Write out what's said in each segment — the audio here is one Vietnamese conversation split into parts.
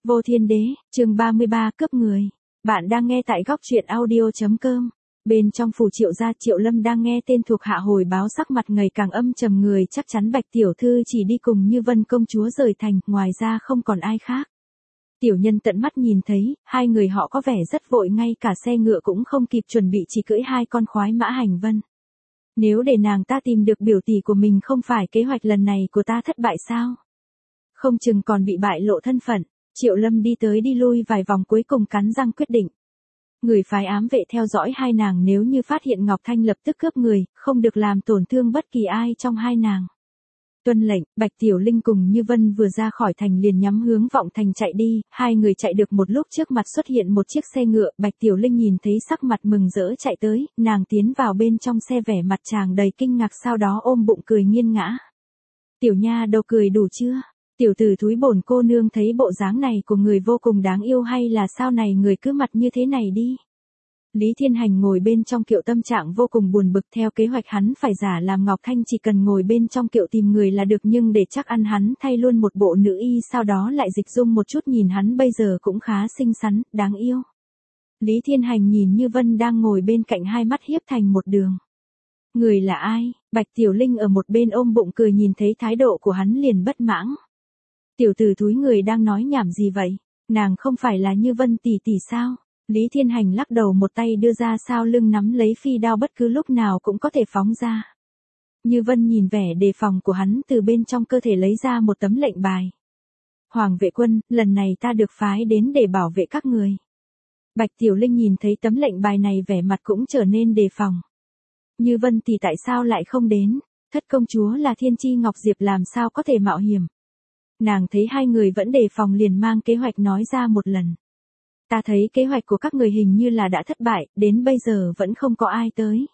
Vô Thiên Đế, chương 33 cướp người. Bạn đang nghe tại góc truyện audio.com. Bên trong phủ Triệu gia, Triệu Lâm đang nghe tên thuộc hạ hồi báo, sắc mặt ngày càng âm trầm, người chắc chắn Bạch tiểu thư chỉ đi cùng Như Vân công chúa rời thành, ngoài ra không còn ai khác. Tiểu nhân tận mắt nhìn thấy, hai người họ có vẻ rất vội, ngay cả xe ngựa cũng không kịp chuẩn bị, chỉ cưỡi hai con khoái mã hành vân. Nếu để nàng ta tìm được biểu tỷ của mình, không phải kế hoạch lần này của ta thất bại sao? Không chừng còn bị bại lộ thân phận. Triệu Lâm đi tới đi lui vài vòng, cuối cùng cắn răng quyết định. Người phái ám vệ theo dõi hai nàng, nếu như phát hiện Ngọc Thanh lập tức cướp người, không được làm tổn thương bất kỳ ai trong hai nàng. Tuân lệnh. Bạch Tiểu Linh cùng Như Vân vừa ra khỏi thành liền nhắm hướng Vọng Thành chạy đi, hai người chạy được một lúc, trước mặt xuất hiện một chiếc xe ngựa, Bạch Tiểu Linh nhìn thấy sắc mặt mừng rỡ chạy tới, nàng tiến vào bên trong xe, vẻ mặt tràn đầy kinh ngạc, sau đó ôm bụng cười nghiêng ngã. Tiểu nha đầu, cười đủ chưa? Tiểu tử thúi, bổn cô nương thấy bộ dáng này của người vô cùng đáng yêu, hay là sau này người cứ mặt như thế này đi. Lý Thiên Hành ngồi bên trong kiệu, tâm trạng vô cùng buồn bực, theo kế hoạch hắn phải giả làm Ngọc Thanh, chỉ cần ngồi bên trong kiệu tìm người là được, nhưng để chắc ăn hắn thay luôn một bộ nữ y, sau đó lại dịch dung một chút, nhìn hắn bây giờ cũng khá xinh xắn, đáng yêu. Lý Thiên Hành nhìn Như Vân đang ngồi bên cạnh, hai mắt hiếp thành một đường. Người là ai? Bạch Tiểu Linh ở một bên ôm bụng cười, nhìn thấy thái độ của hắn liền bất mãn. Tiểu tử thúi, người đang nói nhảm gì vậy? Nàng không phải là Như Vân tỷ tỷ sao? Lý Thiên Hành lắc đầu, một tay đưa ra sau lưng nắm lấy phi đao, bất cứ lúc nào cũng có thể phóng ra. Như Vân nhìn vẻ đề phòng của hắn, từ bên trong cơ thể lấy ra một tấm lệnh bài. Hoàng vệ quân, lần này ta được phái đến để bảo vệ các người. Bạch Tiểu Linh nhìn thấy tấm lệnh bài này, vẻ mặt cũng trở nên đề phòng. Như Vân thì tại sao lại không đến? Thất công chúa là Thiên Chi Ngọc Diệp, làm sao có thể mạo hiểm? Nàng thấy hai người vẫn đề phòng liền mang kế hoạch nói ra một lần. Ta thấy kế hoạch của các người hình như là đã thất bại, đến bây giờ vẫn không có ai tới.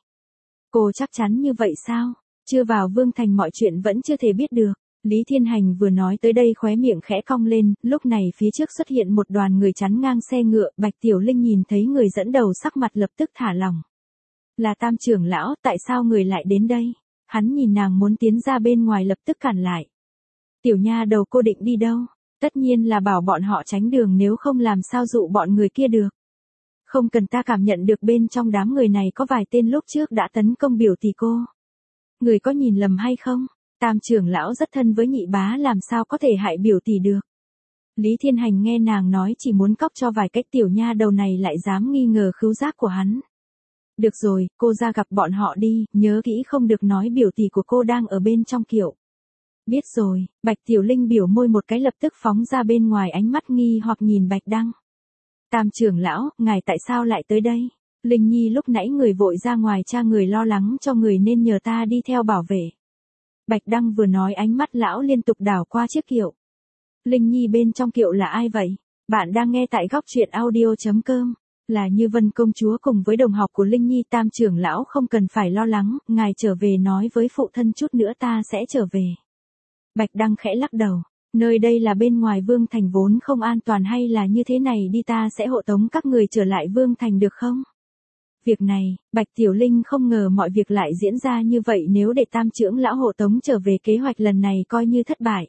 Cô chắc chắn như vậy sao? Chưa vào Vương Thành mọi chuyện vẫn chưa thể biết được. Lý Thiên Hành vừa nói tới đây, khóe miệng khẽ cong lên, lúc này phía trước xuất hiện một đoàn người chắn ngang xe ngựa, Bạch Tiểu Linh nhìn thấy người dẫn đầu, sắc mặt lập tức thả lỏng. Là Tam trưởng lão, tại sao người lại đến đây? Hắn nhìn nàng muốn tiến ra bên ngoài, lập tức cản lại. Tiểu nha đầu, cô định đi đâu? Tất nhiên là bảo bọn họ tránh đường, nếu không làm sao dụ bọn người kia được. Không cần, ta cảm nhận được bên trong đám người này có vài tên lúc trước đã tấn công biểu tỷ cô. Người có nhìn lầm hay không? Tam trưởng lão rất thân với nhị bá, làm sao có thể hại biểu tỷ được. Lý Thiên Hành nghe nàng nói chỉ muốn cóc cho vài cách, tiểu nha đầu này lại dám nghi ngờ khứu giác của hắn. Được rồi, cô ra gặp bọn họ đi, nhớ kỹ không được nói biểu tỷ của cô đang ở bên trong kiệu. Biết rồi. Bạch Tiểu Linh biểu môi một cái, lập tức phóng ra bên ngoài, ánh mắt nghi hoặc nhìn Bạch Đăng. Tam trưởng lão, ngài tại sao lại tới đây? Linh Nhi lúc nãy người vội ra ngoài, cha người lo lắng cho người nên nhờ ta đi theo bảo vệ. Bạch Đăng vừa nói, ánh mắt lão liên tục đảo qua chiếc kiệu. Linh Nhi bên trong kiệu là ai vậy? Bạn đang nghe tại góc truyện audio.com. Là Như Vân công chúa cùng với đồng học của Linh Nhi. Tam trưởng lão không cần phải lo lắng, ngài trở về nói với phụ thân, chút nữa ta sẽ trở về. Bạch Đăng khẽ lắc đầu, nơi đây là bên ngoài Vương Thành, vốn không an toàn, hay là như thế này đi, ta sẽ hộ tống các người trở lại Vương Thành được không? Việc này, Bạch Tiểu Linh không ngờ mọi việc lại diễn ra như vậy, nếu để Tam trưởng lão hộ tống trở về, kế hoạch lần này coi như thất bại.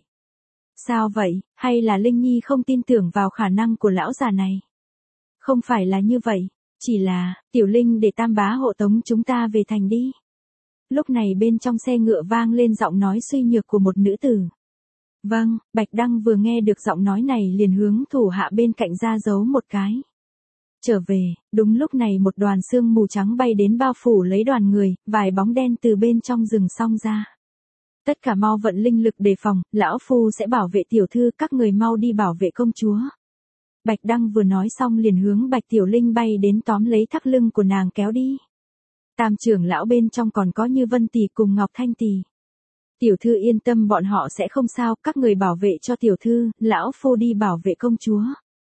Sao vậy, hay là Linh Nhi không tin tưởng vào khả năng của lão già này? Không phải là như vậy, chỉ là, Tiểu Linh, để Tam bá hộ tống chúng ta về thành đi. Lúc này bên trong xe ngựa vang lên giọng nói suy nhược của một nữ tử. Vâng. Bạch Đăng vừa nghe được giọng nói này liền hướng thủ hạ bên cạnh ra dấu một cái. Trở về. Đúng lúc này một đoàn sương mù trắng bay đến, bao phủ lấy đoàn người, vài bóng đen từ bên trong rừng xông ra. Tất cả mau vận linh lực đề phòng, lão phu sẽ bảo vệ tiểu thư, các người mau đi bảo vệ công chúa. Bạch Đăng vừa nói xong liền hướng Bạch Tiểu Linh bay đến, tóm lấy thắt lưng của nàng kéo đi. Tam trưởng lão, bên trong còn có Như Vân tỷ cùng Ngọc Thanh tỷ. Tiểu thư yên tâm, bọn họ sẽ không sao, các người bảo vệ cho tiểu thư, lão phu đi bảo vệ công chúa.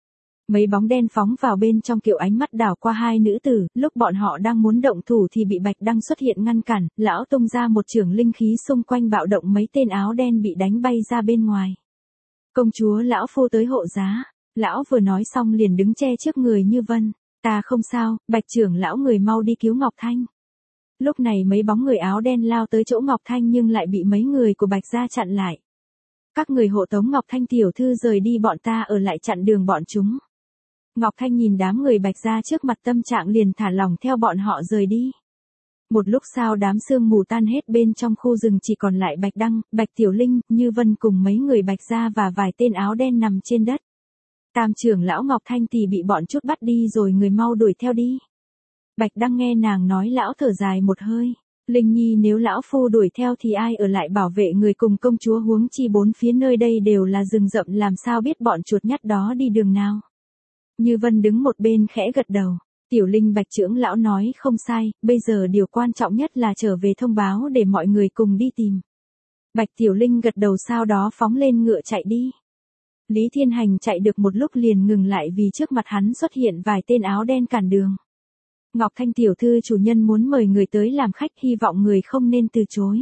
Mấy bóng đen phóng vào bên trong kiệu, ánh mắt đảo qua hai nữ tử, lúc bọn họ đang muốn động thủ thì bị Bạch Đăng xuất hiện ngăn cản, lão tung ra một chưởng, linh khí xung quanh bạo động, mấy tên áo đen bị đánh bay ra bên ngoài. Công chúa, lão phu tới hộ giá. Lão vừa nói xong liền đứng che trước người Như Vân. Ta không sao, Bạch trưởng lão, người mau đi cứu Ngọc Thanh. Lúc này mấy bóng người áo đen lao tới chỗ Ngọc Thanh, nhưng lại bị mấy người của Bạch gia chặn lại. Các người hộ tống Ngọc Thanh tiểu thư rời đi, bọn ta ở lại chặn đường bọn chúng. Ngọc Thanh nhìn đám người Bạch gia trước mặt, tâm trạng liền thả lỏng theo bọn họ rời đi. Một lúc sau đám sương mù tan hết, bên trong khu rừng chỉ còn lại Bạch Đăng, Bạch Tiểu Linh, Như Vân cùng mấy người Bạch gia và vài tên áo đen nằm trên đất. Tam trưởng lão Ngọc Thanh thì bị bọn chút bắt đi rồi, người mau đuổi theo đi. Bạch Đăng nghe nàng nói, lão thở dài một hơi. Linh Nhi, nếu lão phu đuổi theo thì ai ở lại bảo vệ người cùng công chúa, huống chi bốn phía nơi đây đều là rừng rậm, làm sao biết bọn chuột nhắt đó đi đường nào. Như Vân đứng một bên khẽ gật đầu. Tiểu Linh, Bạch trưởng lão nói không sai, bây giờ điều quan trọng nhất là trở về thông báo để mọi người cùng đi tìm. Bạch Tiểu Linh gật đầu, sau đó phóng lên ngựa chạy đi. Lý Thiên Hành chạy được một lúc liền ngừng lại vì trước mặt hắn xuất hiện vài tên áo đen cản đường. Ngọc Thanh tiểu thư, chủ nhân muốn mời người tới làm khách, hy vọng người không nên từ chối.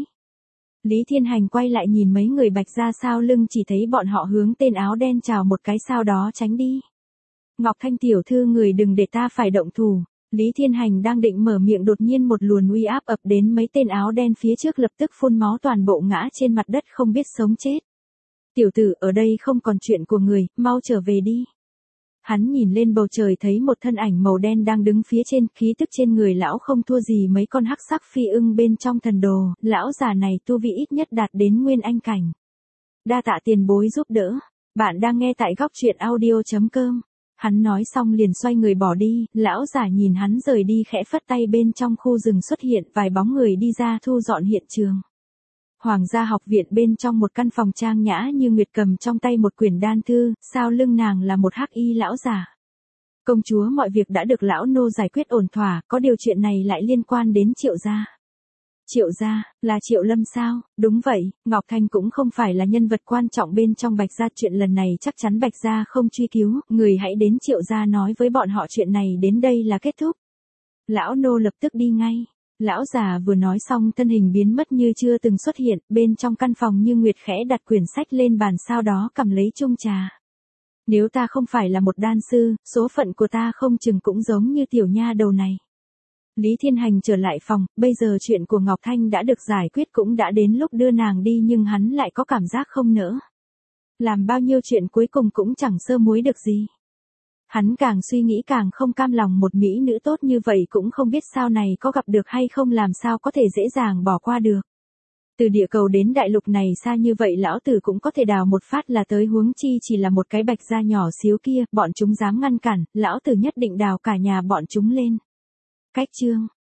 Lý Thiên Hành quay lại nhìn mấy người Bạch gia sau lưng, chỉ thấy bọn họ hướng tên áo đen chào một cái sau đó tránh đi. Ngọc Thanh tiểu thư, người đừng để ta phải động thủ. Lý Thiên Hành đang định mở miệng, đột nhiên một luồng uy áp ập đến, mấy tên áo đen phía trước lập tức phun máu, toàn bộ ngã trên mặt đất không biết sống chết. Tiểu tử, ở đây không còn chuyện của người, mau trở về đi. Hắn nhìn lên bầu trời thấy một thân ảnh màu đen đang đứng phía trên, khí tức trên người lão không thua gì mấy con hắc sắc phi ưng bên trong thần đồ, lão già này tu vi ít nhất đạt đến nguyên anh cảnh. Đa tạ tiền bối giúp đỡ. Bạn đang nghe tại góc truyện audio.com. Hắn nói xong liền xoay người bỏ đi, lão già nhìn hắn rời đi khẽ phất tay, bên trong khu rừng xuất hiện vài bóng người đi ra thu dọn hiện trường. Hoàng gia học viện, bên trong một căn phòng trang nhã, Như Nguyệt cầm trong tay một quyển đan thư, sau lưng nàng là một hắc y lão già. Công chúa, mọi việc đã được lão nô giải quyết ổn thỏa, có điều chuyện này lại liên quan đến Triệu gia. Triệu gia, là Triệu Lâm sao? Đúng vậy, Ngọc Thanh cũng không phải là nhân vật quan trọng bên trong Bạch gia, chuyện lần này chắc chắn Bạch gia không truy cứu, người hãy đến Triệu gia nói với bọn họ chuyện này đến đây là kết thúc. Lão nô lập tức đi ngay. Lão già vừa nói xong thân hình biến mất như chưa từng xuất hiện, bên trong căn phòng Như Nguyệt khẽ đặt quyển sách lên bàn, sau đó cầm lấy chung trà. Nếu ta không phải là một đan sư, số phận của ta không chừng cũng giống như tiểu nha đầu này. Lý Thiên Hành trở lại phòng, bây giờ chuyện của Ngọc Thanh đã được giải quyết, cũng đã đến lúc đưa nàng đi, nhưng hắn lại có cảm giác không nỡ. Làm bao nhiêu chuyện cuối cùng cũng chẳng sơ muối được gì. Hắn càng suy nghĩ càng không cam lòng, một mỹ nữ tốt như vậy cũng không biết sau này có gặp được hay không, làm sao có thể dễ dàng bỏ qua được. Từ địa cầu đến đại lục này xa như vậy, lão tử cũng có thể đào một phát là tới, huống chi chỉ là một cái Bạch gia nhỏ xíu kia, bọn chúng dám ngăn cản, lão tử nhất định đào cả nhà bọn chúng lên. Cách chương